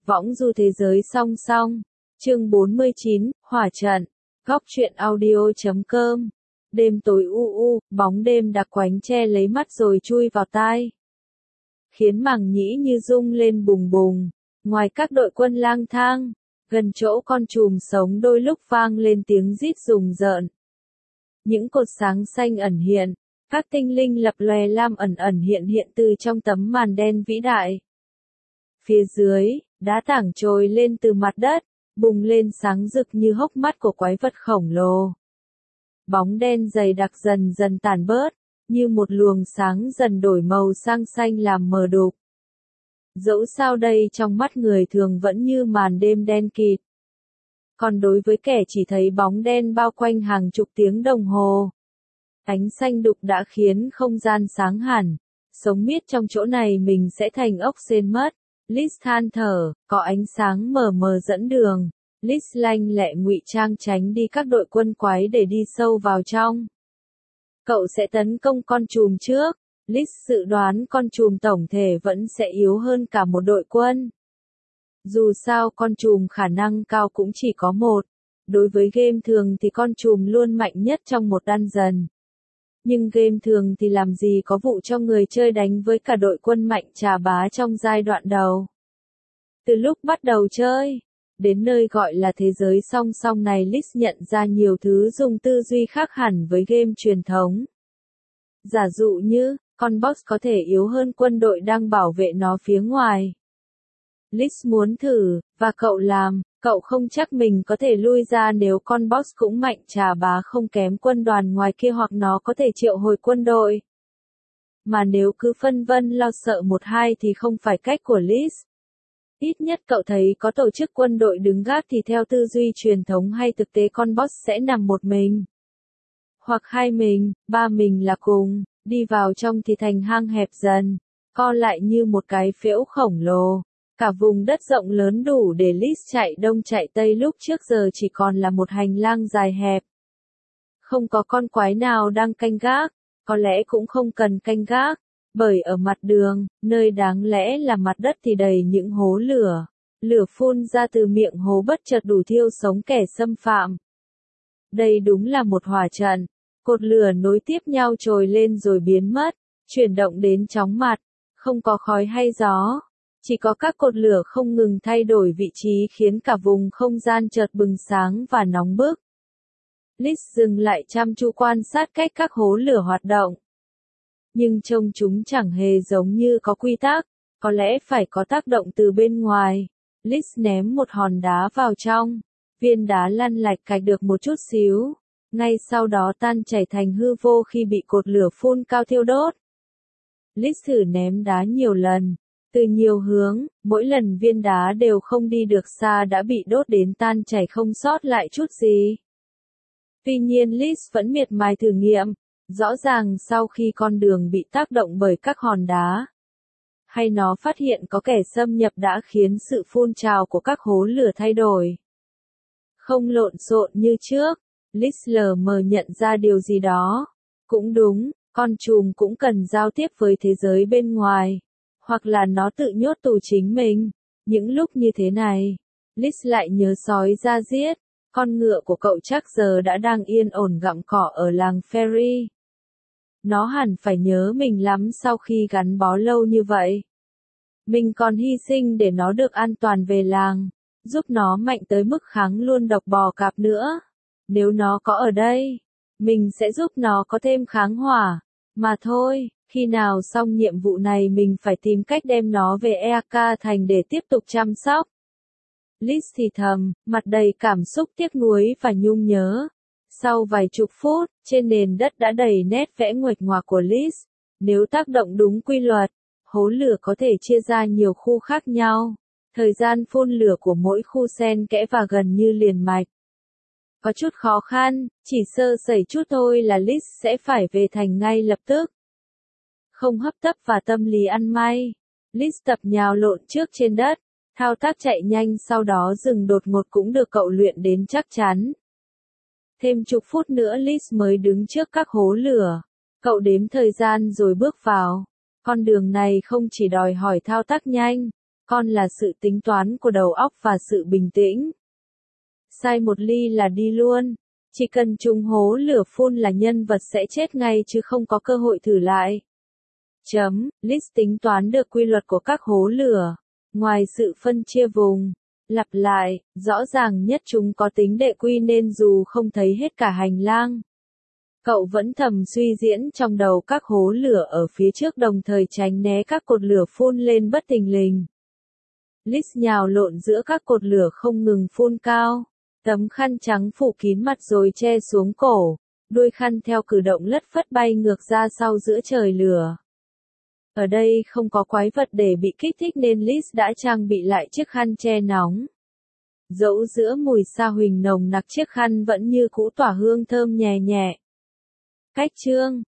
Võng du thế giới song song. Chương 49, Hỏa trận. Góc truyện audio.com. Đêm tối u, bóng đêm đặc quánh che lấy mắt rồi chui vào tai, khiến màng nhĩ như rung lên bùng bùng. Ngoài các đội quân lang thang, gần chỗ con trùm sống đôi lúc vang lên tiếng rít rùng rợn. Những cột sáng xanh ẩn hiện, các tinh linh lập lòe lam ẩn ẩn hiện hiện từ trong tấm màn đen vĩ đại. Phía dưới, đá tảng trồi lên từ mặt đất, bùng lên sáng rực như hốc mắt của quái vật khổng lồ. Bóng đen dày đặc dần dần tàn bớt, như một luồng sáng dần đổi màu sang xanh làm mờ đục. Dẫu sao đây trong mắt người thường vẫn như màn đêm đen kịt. Còn đối với kẻ chỉ thấy bóng đen bao quanh hàng chục tiếng đồng hồ, ánh xanh đục đã khiến không gian sáng hẳn. Sống miết trong chỗ này mình sẽ thành ốc sên mất. Liz than thở, có ánh sáng mờ mờ dẫn đường. Liz lanh lẹ ngụy trang tránh đi các đội quân quái để đi sâu vào trong. Cậu sẽ tấn công con trùm trước. Liz dự đoán con trùm tổng thể vẫn sẽ yếu hơn cả một đội quân. Dù sao con trùm khả năng cao cũng chỉ có một. Đối với game thường thì con trùm luôn mạnh nhất trong một dungeon. Nhưng game thường thì làm gì có vụ cho người chơi đánh với cả đội quân mạnh trà bá trong giai đoạn đầu. Từ lúc bắt đầu chơi, đến nơi gọi là thế giới song song này, Liz nhận ra nhiều thứ dùng tư duy khác hẳn với game truyền thống. Giả dụ như, con boss có thể yếu hơn quân đội đang bảo vệ nó phía ngoài. Liz muốn thử, và cậu làm, cậu không chắc mình có thể lui ra nếu con boss cũng mạnh trà bá không kém quân đoàn ngoài kia, hoặc nó có thể triệu hồi quân đội. Mà nếu cứ phân vân lo sợ một hai thì không phải cách của Liz. Ít nhất cậu thấy có tổ chức quân đội đứng gác thì theo tư duy truyền thống hay thực tế con boss sẽ nằm một mình. Hoặc hai mình, ba mình là cùng, đi vào trong thì thành hang hẹp dần, co lại như một cái phễu khổng lồ. Cả vùng đất rộng lớn đủ để Liz chạy đông chạy tây lúc trước giờ chỉ còn là một hành lang dài hẹp. Không có con quái nào đang canh gác, có lẽ cũng không cần canh gác, bởi ở mặt đường, nơi đáng lẽ là mặt đất thì đầy những hố lửa. Lửa phun ra từ miệng hố bất chợt đủ thiêu sống kẻ xâm phạm. Đây đúng là một hỏa trận. Cột lửa nối tiếp nhau trồi lên rồi biến mất, chuyển động đến chóng mặt, không có khói hay gió. Chỉ có các cột lửa không ngừng thay đổi vị trí khiến cả vùng không gian chợt bừng sáng và nóng bức. Liz dừng lại chăm chú quan sát cách các hố lửa hoạt động. Nhưng trông chúng chẳng hề giống như có quy tắc, có lẽ phải có tác động từ bên ngoài. Liz ném một hòn đá vào trong, viên đá lăn lạch cạch được một chút xíu, ngay sau đó tan chảy thành hư vô khi bị cột lửa phun cao thiêu đốt. Liz thử ném đá nhiều lần, từ nhiều hướng, mỗi lần viên đá đều không đi được xa đã bị đốt đến tan chảy không sót lại chút gì. Tuy nhiên Liz vẫn miệt mài thử nghiệm, rõ ràng sau khi con đường bị tác động bởi các hòn đá, hay nó phát hiện có kẻ xâm nhập đã khiến sự phun trào của các hố lửa thay đổi. Không lộn xộn như trước, Liz lờ mờ nhận ra điều gì đó. Cũng đúng, con trùm cũng cần giao tiếp với thế giới bên ngoài. Hoặc là nó tự nhốt tù chính mình. Những lúc như thế này, Liz lại nhớ sói ra giết. Con ngựa của cậu chắc giờ đã đang yên ổn gặm cỏ ở làng Fairy. Nó hẳn phải nhớ mình lắm sau khi gắn bó lâu như vậy. Mình còn hy sinh để nó được an toàn về làng, giúp nó mạnh tới mức kháng luôn độc bò cạp nữa. Nếu nó có ở đây, mình sẽ giúp nó có thêm kháng hỏa. Mà thôi, khi nào xong nhiệm vụ này mình phải tìm cách đem nó về Eka thành để tiếp tục chăm sóc. Liz thì thầm, mặt đầy cảm xúc tiếc nuối và nhung nhớ. Sau vài chục phút, trên nền đất đã đầy nét vẽ nguệch ngoạc của Liz. Nếu tác động đúng quy luật, hố lửa có thể chia ra nhiều khu khác nhau. Thời gian phun lửa của mỗi khu xen kẽ và gần như liền mạch. Có chút khó khăn, chỉ sơ sẩy chút thôi là Liz sẽ phải về thành ngay lập tức. Không hấp tấp và tâm lý ăn may, Liz tập nhào lộn trước trên đất, thao tác chạy nhanh sau đó dừng đột ngột cũng được cậu luyện đến chắc chắn. Thêm chục phút nữa Liz mới đứng trước các hố lửa. Cậu đếm thời gian rồi bước vào. Con đường này không chỉ đòi hỏi thao tác nhanh, Con là sự tính toán của đầu óc và sự bình tĩnh. Sai một ly là đi luôn. Chỉ cần trúng hố lửa phun là nhân vật sẽ chết ngay chứ không có cơ hội thử lại. Liz tính toán được quy luật của các hố lửa. Ngoài sự phân chia vùng, lặp lại, rõ ràng nhất chúng có tính đệ quy nên dù không thấy hết cả hành lang, cậu vẫn thầm suy diễn trong đầu các hố lửa ở phía trước đồng thời tránh né các cột lửa phun lên bất thình lình. Liz nhào lộn giữa các cột lửa không ngừng phun cao. Tấm khăn trắng phủ kín mặt rồi che xuống cổ. Đuôi khăn theo cử động lất phất bay ngược ra sau giữa trời lửa. Ở đây không có quái vật để bị kích thích nên Liz đã trang bị lại chiếc khăn che nóng. Dẫu giữa mùi sa huỳnh nồng nặc chiếc khăn vẫn như cũ tỏa hương thơm nhẹ nhẹ. Cách chương